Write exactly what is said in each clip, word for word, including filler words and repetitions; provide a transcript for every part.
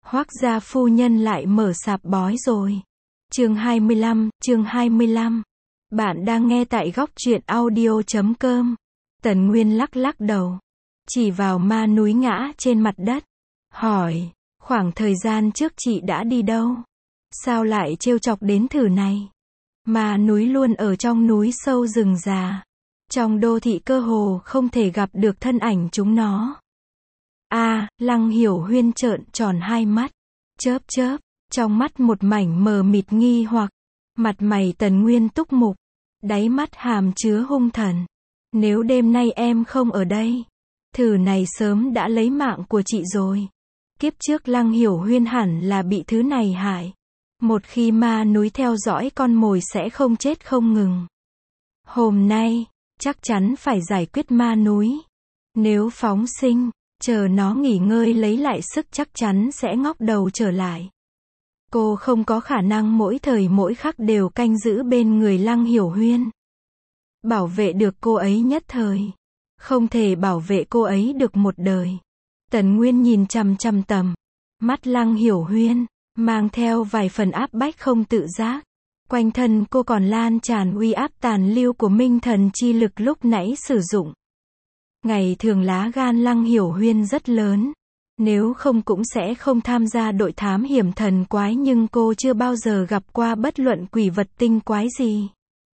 Hoác gia phu nhân lại mở sạp bói rồi. Chương hai mươi lăm, chương hai mươi lăm. Bạn đang nghe tại góc truyện audio chấm com. Tần Nguyên lắc lắc đầu, chỉ vào ma núi ngã trên mặt đất, hỏi, khoảng thời gian trước chị đã đi đâu? Sao lại trêu chọc đến thử này? Ma núi luôn ở trong núi sâu rừng già. Trong đô thị cơ hồ không thể gặp được thân ảnh chúng nó. A, à, Lăng Hiểu Huyên trợn tròn hai mắt, chớp chớp, trong mắt một mảnh mờ mịt nghi hoặc. Mặt mày Tần Nguyên túc mục, đáy mắt hàm chứa hung thần. Nếu đêm nay em không ở đây, thử này sớm đã lấy mạng của chị rồi. Kiếp trước Lăng Hiểu Huyên hẳn là bị thứ này hại. Một khi ma núi theo dõi con mồi sẽ không chết không ngừng. Hôm nay, chắc chắn phải giải quyết ma núi. Nếu phóng sinh, chờ nó nghỉ ngơi lấy lại sức chắc chắn sẽ ngóc đầu trở lại. Cô không có khả năng mỗi thời mỗi khắc đều canh giữ bên người Lăng Hiểu Huyên. Bảo vệ được cô ấy nhất thời, không thể bảo vệ cô ấy được một đời. Tần Nguyên nhìn chằm chằm tầm mắt Lăng Hiểu Huyên, mang theo vài phần áp bách không tự giác. Quanh thân cô còn lan tràn uy áp tàn lưu của minh thần chi lực lúc nãy sử dụng. Ngày thường lá gan Lăng Hiểu Huyên rất lớn, nếu không cũng sẽ không tham gia đội thám hiểm thần quái, nhưng cô chưa bao giờ gặp qua bất luận quỷ vật tinh quái gì.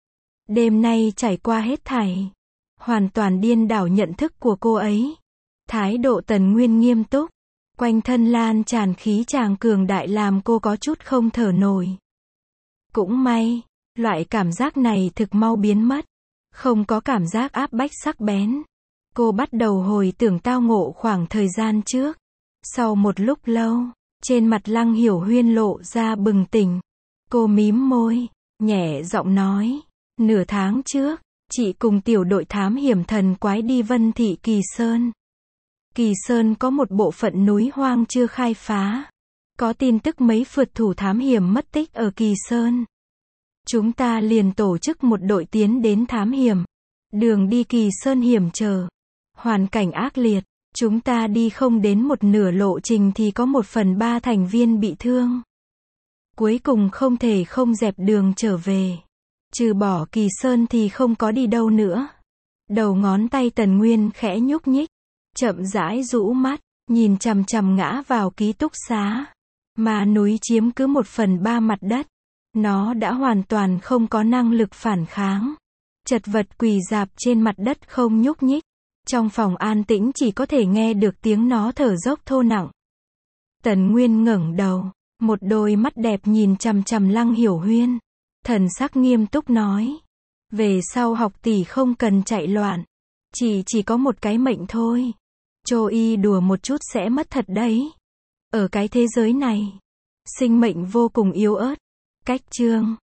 Đêm nay trải qua hết thảy, hoàn toàn điên đảo nhận thức của cô ấy. Thái độ Tần Nguyên nghiêm túc, quanh thân lan tràn khí tràng cường đại làm cô có chút không thở nổi. Cũng may, loại cảm giác này thực mau biến mất, không có cảm giác áp bách sắc bén. Cô bắt đầu hồi tưởng tao ngộ khoảng thời gian trước. Sau một lúc lâu, trên mặt Lăng Hiểu Huyên lộ ra bừng tỉnh. Cô mím môi, nhẹ giọng nói, nửa tháng trước, chị cùng tiểu đội thám hiểm thần quái đi Vân Thị Kỳ Sơn. Kỳ Sơn có một bộ phận núi hoang chưa khai phá. Có tin tức mấy phượt thủ thám hiểm mất tích ở Kỳ Sơn. Chúng ta liền tổ chức một đội tiến đến thám hiểm. Đường đi Kỳ Sơn hiểm trở, hoàn cảnh ác liệt. Chúng ta đi không đến một nửa lộ trình thì có một phần ba thành viên bị thương. Cuối cùng không thể không dẹp đường trở về. Trừ bỏ Kỳ Sơn thì không có đi đâu nữa. Đầu ngón tay Tần Nguyên khẽ nhúc nhích, chậm rãi rũ mắt, nhìn chằm chằm ngã vào ký túc xá. Mà núi chiếm cứ một phần ba mặt đất. Nó đã hoàn toàn không có năng lực phản kháng. Chật vật quỳ rạp trên mặt đất không nhúc nhích. Trong phòng an tĩnh chỉ có thể nghe được tiếng nó thở dốc thô nặng. Tần Nguyên ngẩng đầu, một đôi mắt đẹp nhìn chằm chằm Lăng Hiểu Huyên. Thần sắc nghiêm túc nói, về sau học tỷ không cần chạy loạn. Chỉ chỉ có một cái mệnh thôi. Trôi đùa một chút sẽ mất thật đấy. Ở cái thế giới này, sinh mệnh vô cùng yếu ớt. Cách chương